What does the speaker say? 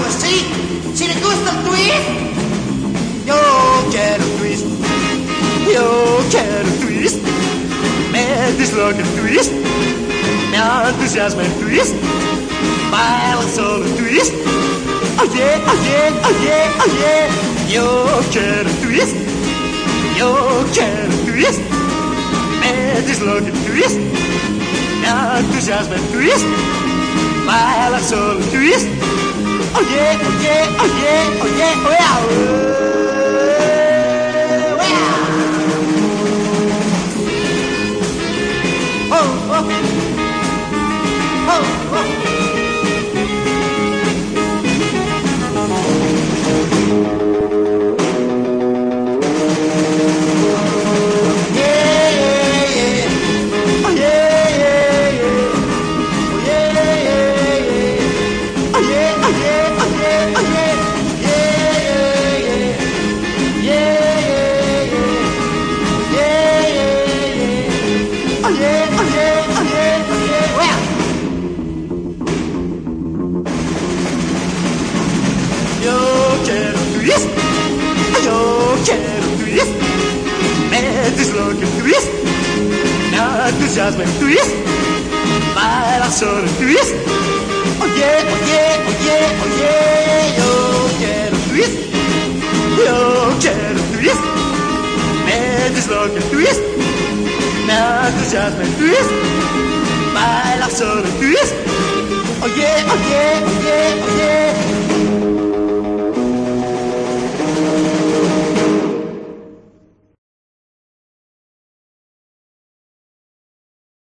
sí, si le gusta el twist. Yo quiero twist. Yo quiero twist. Me disloca el twist. Me entusiasma el twist. Baila solo el twist. Oye, oye, oye, oye. Yo quiero twist. Yo quiero twist. Me disloca el twist. Me entusiasma el twist. Baila solo el twist. Oye, oye, oye, oye, oye, Yo quiero twist, me disloca el twist, me entusiasma el twist, baila solo el twist. Oye, oye, oye, oye, yo quiero twist, yo quiero twist, me disloca el twist, me entusiasma el twist, baila solo el twist. Oye, oye, oye, oye.